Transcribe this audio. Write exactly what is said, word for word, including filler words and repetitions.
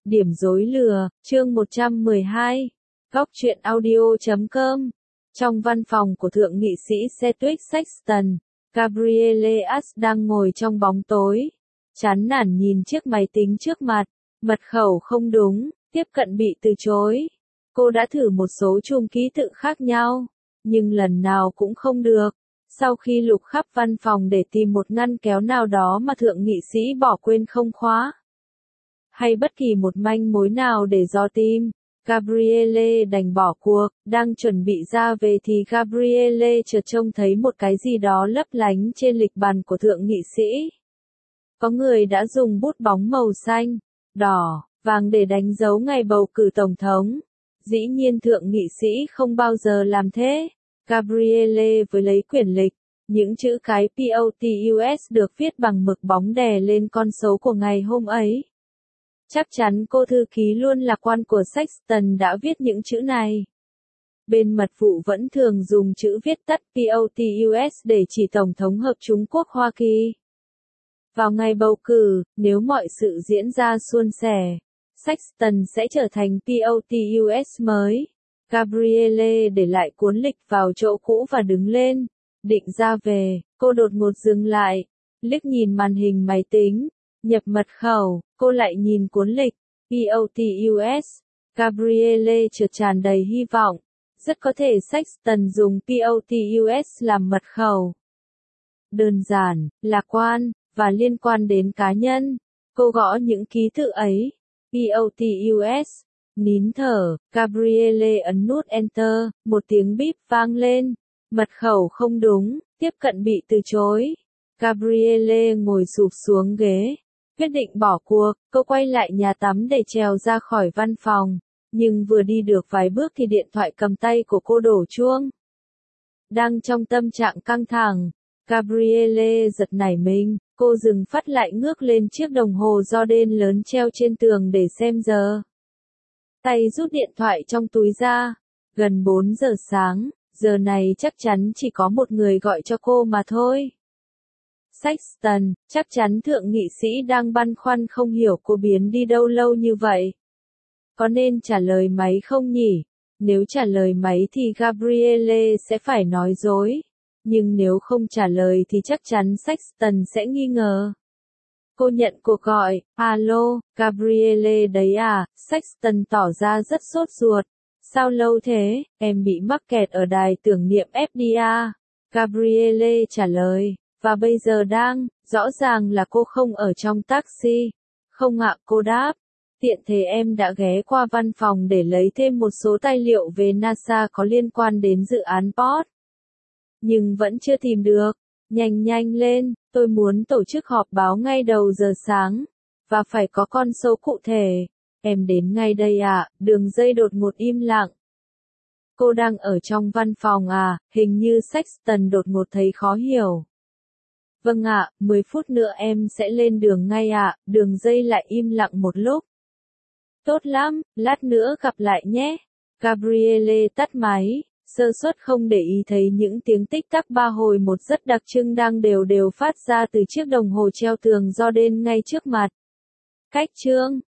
Điểm rối lừa, chương một trăm mười hai. Góc truyện audio chấm com. Trong văn phòng của thượng nghị sĩ Sedgwick Sexton, Gabrielle Ash đang ngồi trong bóng tối, chán nản nhìn chiếc máy tính trước mặt, mật khẩu không đúng, tiếp cận bị từ chối. Cô đã thử một số chùm ký tự khác nhau, nhưng lần nào cũng không được. Sau khi lục khắp văn phòng để tìm một ngăn kéo nào đó mà thượng nghị sĩ bỏ quên không khóa, hay bất kỳ một manh mối nào để dò tìm, Gabrielle đành bỏ cuộc. Đang chuẩn bị ra về thì Gabrielle chợt trông thấy một cái gì đó lấp lánh trên lịch bàn của thượng nghị sĩ. Có người đã dùng bút bóng màu xanh, đỏ, vàng để đánh dấu ngày bầu cử tổng thống. Dĩ nhiên thượng nghị sĩ không bao giờ làm thế. Gabrielle với lấy quyển lịch, những chữ cái POTUS được viết bằng mực bóng đè lên con số của ngày hôm ấy. Chắc chắn cô thư ký luôn lạc quan của Sexton đã viết những chữ này. Bên mật vụ vẫn thường dùng chữ viết tắt POTUS để chỉ Tổng thống hợp Trung Quốc Hoa Kỳ. Vào ngày bầu cử, nếu mọi sự diễn ra suôn sẻ, Sexton sẽ trở thành POTUS mới. Gabrielle để lại cuốn lịch vào chỗ cũ và đứng lên, định ra về. Cô đột ngột dừng lại, liếc nhìn màn hình máy tính, nhập mật khẩu, cô lại nhìn cuốn lịch, POTUS. Gabrielle chợt tràn đầy hy vọng, rất có thể Sexton dùng POTUS làm mật khẩu. Đơn giản, lạc quan, và liên quan đến cá nhân. Cô gõ những ký tự ấy, POTUS. Nín thở, Gabrielle ấn nút Enter, một tiếng bíp vang lên. Mật khẩu không đúng, tiếp cận bị từ chối. Gabrielle ngồi sụp xuống ghế, quyết định bỏ cuộc. Cô quay lại nhà tắm để trèo ra khỏi văn phòng, nhưng vừa đi được vài bước thì điện thoại cầm tay của cô đổ chuông. Đang trong tâm trạng căng thẳng, Gabrielle giật nảy mình, cô dừng phát lại ngước lên chiếc đồng hồ Jordan lớn treo trên tường để xem giờ. Tay rút điện thoại trong túi ra, gần bốn giờ sáng, giờ này chắc chắn chỉ có một người gọi cho cô mà thôi. Sexton, chắc chắn thượng nghị sĩ đang băn khoăn không hiểu cô biến đi đâu lâu như vậy. Có nên trả lời máy không nhỉ? Nếu trả lời máy thì Gabrielle sẽ phải nói dối. Nhưng nếu không trả lời thì chắc chắn Sexton sẽ nghi ngờ. Cô nhận cuộc gọi, alo, Gabrielle đấy à? Sexton tỏ ra rất sốt ruột. Sao lâu thế, em bị mắc kẹt ở đài tưởng niệm ép đê a. Gabrielle trả lời, và bây giờ đang, rõ ràng là cô không ở trong taxi. Không ạ, cô đáp. Tiện thể em đã ghé qua văn phòng để lấy thêm một số tài liệu về NASA có liên quan đến dự án pê o tê. Nhưng vẫn chưa tìm được. Nhanh nhanh lên, tôi muốn tổ chức họp báo ngay đầu giờ sáng. Và phải có con số cụ thể. Em đến ngay đây ạ. Đường dây đột ngột im lặng. Cô đang ở trong văn phòng à? Hình như Sexton đột ngột thấy khó hiểu. Vâng ạ, mười phút nữa em sẽ lên đường ngay ạ. Đường dây lại im lặng một lúc. Tốt lắm, lát nữa gặp lại nhé. Gabrielle tắt máy. Sơ suất không để ý thấy những tiếng tích tắc ba hồi một rất đặc trưng đang đều đều phát ra từ chiếc đồng hồ treo tường Jordan ngay trước mặt. Cách chương